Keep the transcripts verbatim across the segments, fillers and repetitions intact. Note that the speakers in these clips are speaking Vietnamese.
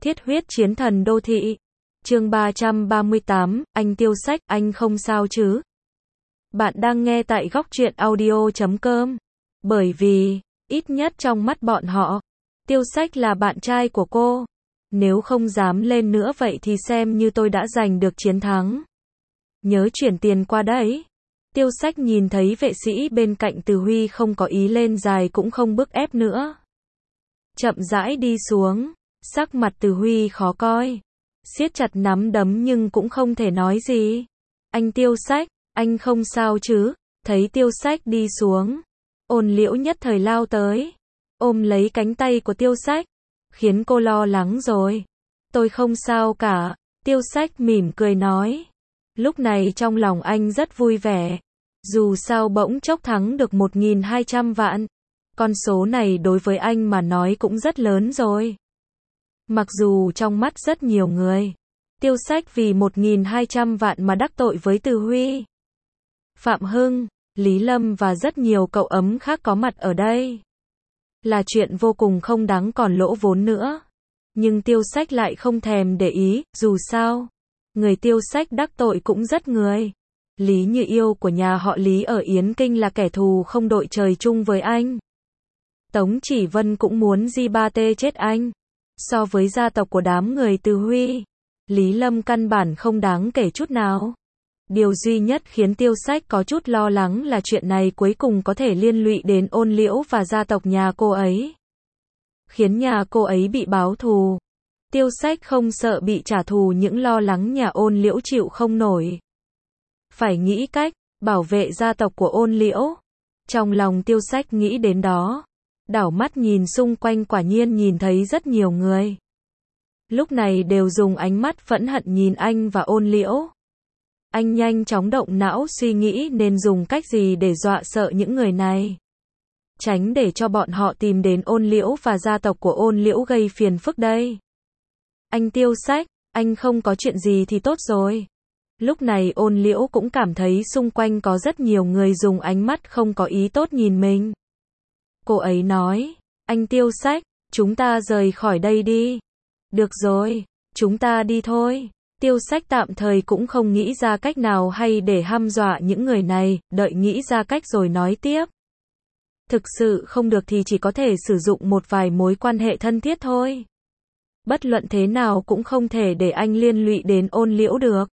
Thiết huyết chiến thần đô thị. Chương ba trăm ba mươi tám, anh Tiêu Sách, anh không sao chứ? Bạn đang nghe tại góc truyện audio chấm com. Bởi vì, ít nhất trong mắt bọn họ, Tiêu Sách là bạn trai của cô. Nếu không dám lên nữa vậy thì xem như tôi đã giành được chiến thắng. Nhớ chuyển tiền qua đấy. Tiêu Sách nhìn thấy vệ sĩ bên cạnh Từ Huy không có ý lên dài cũng không bức ép nữa. Chậm rãi đi xuống, sắc mặt Từ Huy khó coi. Siết chặt nắm đấm nhưng cũng không thể nói gì. Anh Tiêu Sách, anh không sao chứ? Thấy Tiêu Sách đi xuống, Ôn Liễu nhất thời lao tới, ôm lấy cánh tay của Tiêu Sách, khiến cô lo lắng rồi. Tôi không sao cả, Tiêu Sách mỉm cười nói. Lúc này trong lòng anh rất vui vẻ. Dù sao bỗng chốc thắng được một nghìn hai trăm vạn. Con số này đối với anh mà nói cũng rất lớn rồi. Mặc dù trong mắt rất nhiều người, Tiêu Sách vì một nghìn hai trăm vạn mà đắc tội với Từ Huy, Phạm Hưng, Lý Lâm và rất nhiều cậu ấm khác có mặt ở đây. Là chuyện vô cùng không đáng còn lỗ vốn nữa. Nhưng Tiêu Sách lại không thèm để ý, dù sao, người Tiêu Sách đắc tội cũng rất người. Lý Như Yêu của nhà họ Lý ở Yến Kinh là kẻ thù không đội trời chung với anh. Tống Chỉ Vân cũng muốn di ba tê chết anh. So với gia tộc của đám người Từ Huy, Lý Lâm căn bản không đáng kể chút nào. Điều duy nhất khiến Tiêu Sách có chút lo lắng là chuyện này cuối cùng có thể liên lụy đến Ôn Liễu và gia tộc nhà cô ấy. Khiến nhà cô ấy bị báo thù. Tiêu Sách không sợ bị trả thù, những lo lắng nhà Ôn Liễu chịu không nổi. Phải nghĩ cách bảo vệ gia tộc của Ôn Liễu. Trong lòng Tiêu Sách nghĩ đến đó, đảo mắt nhìn xung quanh quả nhiên nhìn thấy rất nhiều người. Lúc này đều dùng ánh mắt phẫn hận nhìn anh và Ôn Liễu. Anh nhanh chóng động não suy nghĩ nên dùng cách gì để dọa sợ những người này. Tránh để cho bọn họ tìm đến Ôn Liễu và gia tộc của Ôn Liễu gây phiền phức đây. Anh Tiêu Sách, anh không có chuyện gì thì tốt rồi. Lúc này Ôn Liễu cũng cảm thấy xung quanh có rất nhiều người dùng ánh mắt không có ý tốt nhìn mình. Cô ấy nói, anh Tiêu Sách, chúng ta rời khỏi đây đi. Được rồi, chúng ta đi thôi. Tiêu Sách tạm thời cũng không nghĩ ra cách nào hay để hăm dọa những người này, đợi nghĩ ra cách rồi nói tiếp. Thực sự không được thì chỉ có thể sử dụng một vài mối quan hệ thân thiết thôi. Bất luận thế nào cũng không thể để anh liên lụy đến Ôn Liễu được.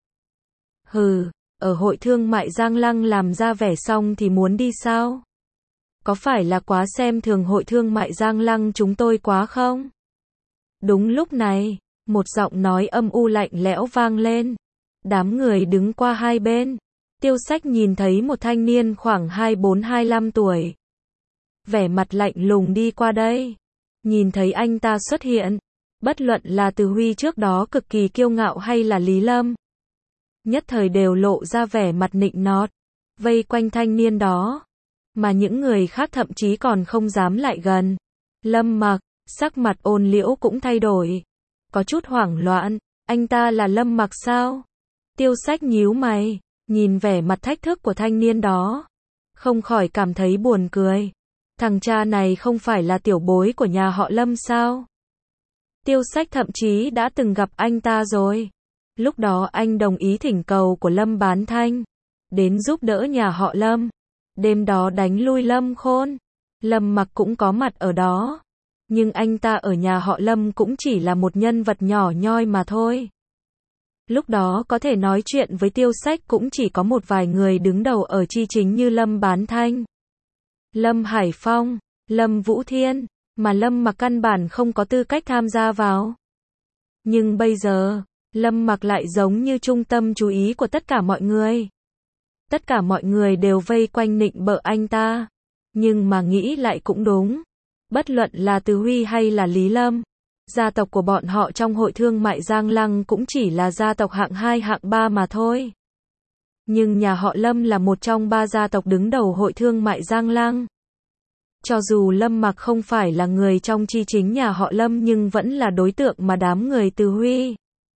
Hừ, ở hội thương mại Giang Lăng làm ra vẻ xong thì muốn đi sao? Có phải là quá xem thường hội thương mại Giang Lăng chúng tôi quá không? Đúng lúc này, một giọng nói âm u lạnh lẽo vang lên. Đám người đứng qua hai bên. Tiêu Sách nhìn thấy một thanh niên khoảng hai mươi bốn hai mươi lăm tuổi. Vẻ mặt lạnh lùng đi qua đây. Nhìn thấy anh ta xuất hiện, bất luận là Từ Huy trước đó cực kỳ kiêu ngạo hay là Lý Lâm, nhất thời đều lộ ra vẻ mặt nịnh nọt, vây quanh thanh niên đó. Mà những người khác thậm chí còn không dám lại gần. Lâm Mặc, sắc mặt Ôn Liễu cũng thay đổi. Có chút hoảng loạn, anh ta là Lâm Mặc sao? Tiêu Sách nhíu mày, nhìn vẻ mặt thách thức của thanh niên đó. Không khỏi cảm thấy buồn cười. Thằng cha này không phải là tiểu bối của nhà họ Lâm sao? Tiêu Sách thậm chí đã từng gặp anh ta rồi. Lúc đó anh đồng ý thỉnh cầu của Lâm Bán Thanh, đến giúp đỡ nhà họ Lâm. Đêm đó đánh lui Lâm Khôn. Lâm Mặc cũng có mặt ở đó. Nhưng anh ta ở nhà họ Lâm cũng chỉ là một nhân vật nhỏ nhoi mà thôi. Lúc đó có thể nói chuyện với Tiêu Sách cũng chỉ có một vài người đứng đầu ở chi chính như Lâm Bán Thanh, Lâm Hải Phong, Lâm Vũ Thiên, mà Lâm Mặc căn bản không có tư cách tham gia vào. Nhưng bây giờ, Lâm Mặc lại giống như trung tâm chú ý của tất cả mọi người. Tất cả mọi người đều vây quanh nịnh bợ anh ta. Nhưng mà nghĩ lại cũng đúng. Bất luận là Từ Huy hay là Lý Lâm, gia tộc của bọn họ trong hội thương mại Giang Lăng cũng chỉ là gia tộc hạng hai hạng ba mà thôi. Nhưng nhà họ Lâm là một trong ba gia tộc đứng đầu hội thương mại Giang Lăng. Cho dù Lâm Mặc không phải là người trong chi chính nhà họ Lâm nhưng vẫn là đối tượng mà đám người Từ Huy,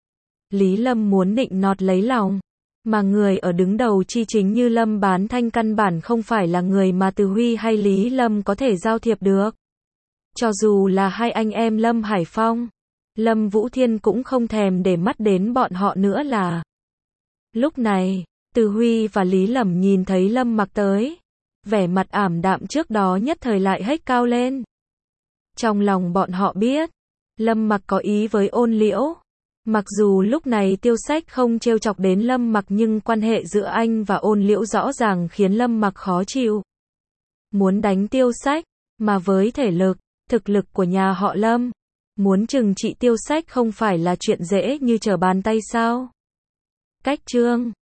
Lý Lâm muốn nịnh nọt lấy lòng. Mà người ở đứng đầu chi chính như Lâm Bán Thanh căn bản không phải là người mà Từ Huy hay Lý Lâm có thể giao thiệp được. Cho dù là hai anh em Lâm Hải Phong, Lâm Vũ Thiên cũng không thèm để mắt đến bọn họ nữa là. Lúc này, Từ Huy và Lý Lẩm nhìn thấy Lâm Mặc tới. Vẻ mặt ảm đạm trước đó nhất thời lại hết cao lên. Trong lòng bọn họ biết, Lâm Mặc có ý với Ôn Liễu. Mặc dù lúc này Tiêu Sách không trêu chọc đến Lâm Mặc nhưng quan hệ giữa anh và Ôn Liễu rõ ràng khiến Lâm Mặc khó chịu. Muốn đánh Tiêu Sách, mà với thể lực, thực lực của nhà họ Lâm, muốn trừng trị Tiêu Sách không phải là chuyện dễ như trở bàn tay sao? Cách chương